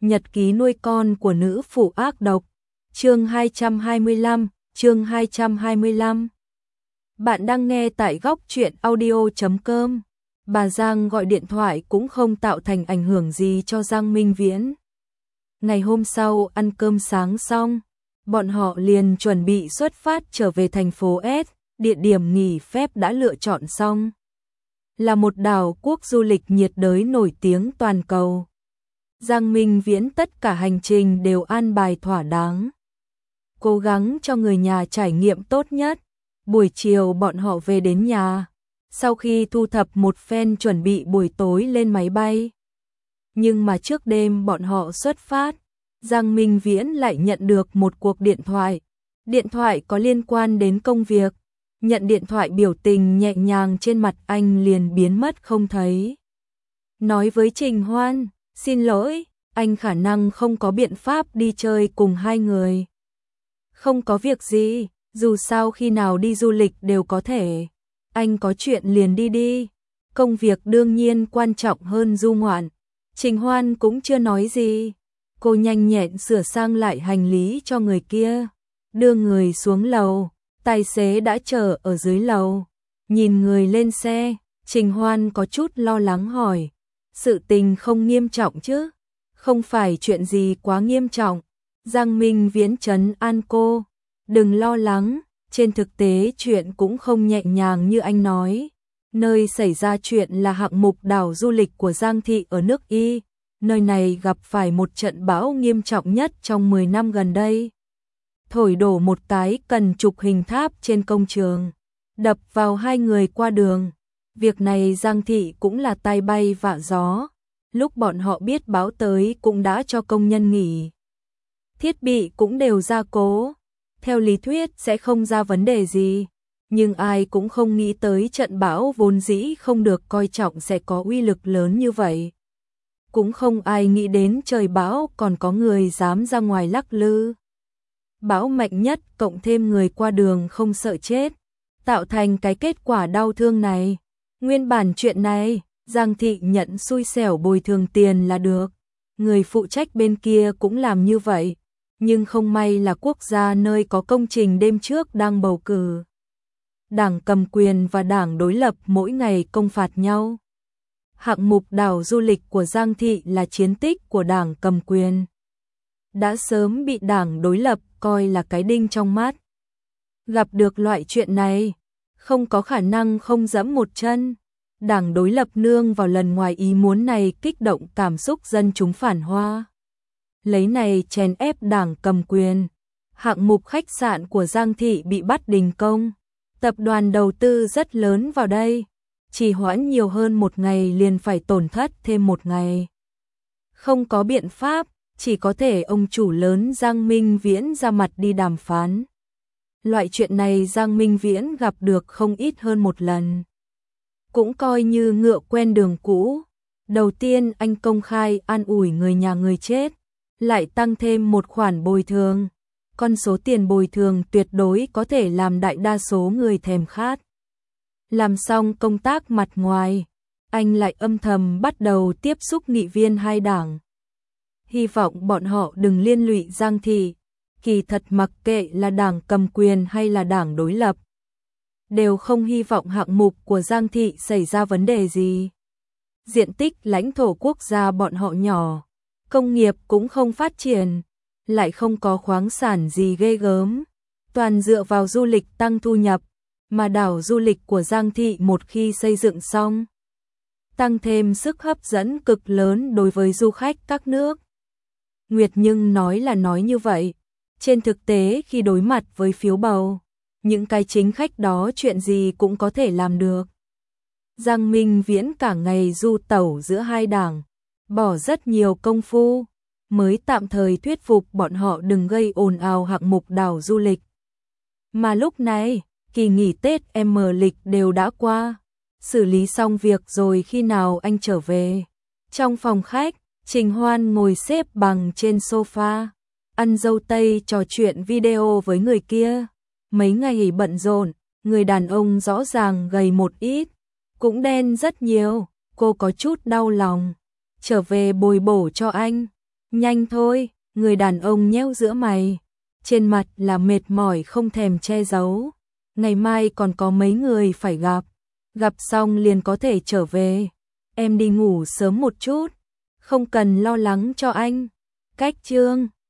Nhật ký nuôi con của nữ phụ ác độc. Chương 225. Bạn đang nghe tại góc truyện audio.com. Bà Giang gọi điện thoại cũng không tạo thành ảnh hưởng gì cho Giang Minh Viễn. Ngày hôm sau ăn cơm sáng xong, bọn họ liền chuẩn bị xuất phát trở về thành phố S. Địa điểm nghỉ phép đã lựa chọn xong, là một đảo quốc du lịch nhiệt đới nổi tiếng toàn cầu. Giang Minh Viễn tất cả hành trình đều an bài thỏa đáng, cố gắng cho người nhà trải nghiệm tốt nhất. Buổi chiều bọn họ về đến nhà, sau khi thu thập một phen chuẩn bị buổi tối lên máy bay. Nhưng mà trước đêm bọn họ xuất phát, Giang Minh Viễn lại nhận được một cuộc điện thoại. Điện thoại có liên quan đến công việc. Nhận điện thoại biểu tình nhẹ nhàng trên mặt anh liền biến mất không thấy. Nói với Trình Hoan, xin lỗi, anh khả năng không có biện pháp đi chơi cùng hai người. Không có việc gì, dù sao khi nào đi du lịch đều có thể. Anh có chuyện liền đi đi. Công việc đương nhiên quan trọng hơn du ngoạn. Trình Hoan cũng chưa nói gì. Cô nhanh nhẹn sửa sang lại hành lý cho người kia, đưa người xuống lầu. Tài xế đã chờ ở dưới lầu. Nhìn người lên xe, Trình Hoan có chút lo lắng hỏi, sự tình không nghiêm trọng chứ? Không phải chuyện gì quá nghiêm trọng. Giang Minh Viễn trấn an cô, đừng lo lắng, trên thực tế chuyện cũng không nhẹ nhàng như anh nói. Nơi xảy ra chuyện là hạng mục đảo du lịch của Giang Thị ở nước Y. Nơi này gặp phải một trận bão nghiêm trọng nhất trong 10 năm gần đây. Thổi đổ một cái cần trục hình tháp trên công trường, đập vào hai người qua đường. Việc này Giang Thị cũng là tai bay vạ gió. Lúc bọn họ biết báo tới cũng đã cho công nhân nghỉ. Thiết bị cũng đều gia cố. Theo lý thuyết sẽ không ra vấn đề gì. Nhưng ai cũng không nghĩ tới trận bão vốn dĩ không được coi trọng sẽ có uy lực lớn như vậy. Cũng không ai nghĩ đến trời bão còn có người dám ra ngoài lắc lư. Bão mạnh nhất cộng thêm người qua đường không sợ chết, tạo thành cái kết quả đau thương này. Nguyên bản chuyện này, Giang Thị nhận xui xẻo bồi thường tiền là được. Người phụ trách bên kia cũng làm như vậy. Nhưng không may là quốc gia nơi có công trình đêm trước đang bầu cử. Đảng cầm quyền và đảng đối lập mỗi ngày công phạt nhau. Hạng mục đảo du lịch của Giang Thị là chiến tích của đảng cầm quyền. Đã sớm bị đảng đối lập coi là cái đinh trong mắt. Gặp được loại chuyện này, không có khả năng không giẫm một chân. Đảng đối lập nương vào lần ngoài ý muốn này kích động cảm xúc dân chúng phản hoa. Lấy này chèn ép đảng cầm quyền. Hạng mục khách sạn của Giang Thị bị bắt đình công. Tập đoàn đầu tư rất lớn vào đây. Trì hoãn nhiều hơn một ngày liền phải tổn thất thêm một ngày. Không có biện pháp, chỉ có thể ông chủ lớn Giang Minh Viễn ra mặt đi đàm phán. Loại chuyện này Giang Minh Viễn gặp được không ít hơn một lần. Cũng coi như ngựa quen đường cũ. Đầu tiên anh công khai an ủi người nhà người chết, lại tăng thêm một khoản bồi thường. Con số tiền bồi thường tuyệt đối có thể làm đại đa số người thèm khát. Làm xong công tác mặt ngoài, anh lại âm thầm bắt đầu tiếp xúc nghị viên hai đảng. Hy vọng bọn họ đừng liên lụy Giang Thị. Kỳ thật mặc kệ là đảng cầm quyền hay là đảng đối lập, đều không hy vọng hạng mục của Giang Thị xảy ra vấn đề gì. Diện tích lãnh thổ quốc gia bọn họ nhỏ, công nghiệp cũng không phát triển, lại không có khoáng sản gì ghê gớm, toàn dựa vào du lịch tăng thu nhập. Mà đảo du lịch của Giang Thị một khi xây dựng xong, tăng thêm sức hấp dẫn cực lớn đối với du khách các nước. Nguyệt Nhưng nói là nói như vậy. Trên thực tế khi đối mặt với phiếu bầu, những cái chính khách đó chuyện gì cũng có thể làm được. Giang Minh Viễn cả ngày du tẩu giữa hai đảng, bỏ rất nhiều công phu, mới tạm thời thuyết phục bọn họ đừng gây ồn ào hạng mục đảo du lịch. Mà lúc này, kỳ nghỉ Tết lịch đều đã qua, xử lý xong việc rồi khi nào anh trở về. Trong phòng khách, Trình Hoan ngồi xếp bằng trên sofa, ăn dâu tây trò chuyện video với người kia. Mấy ngày bận rộn, người đàn ông rõ ràng gầy một ít, cũng đen rất nhiều, cô có chút đau lòng. Trở về bồi bổ cho anh, Nhanh thôi, người đàn ông nhếch giữa mày, trên mặt là mệt mỏi không thèm che giấu. Ngày mai còn có mấy người phải gặp xong liền có thể trở về. Em đi ngủ sớm một chút, không cần lo lắng cho anh. Cách Trương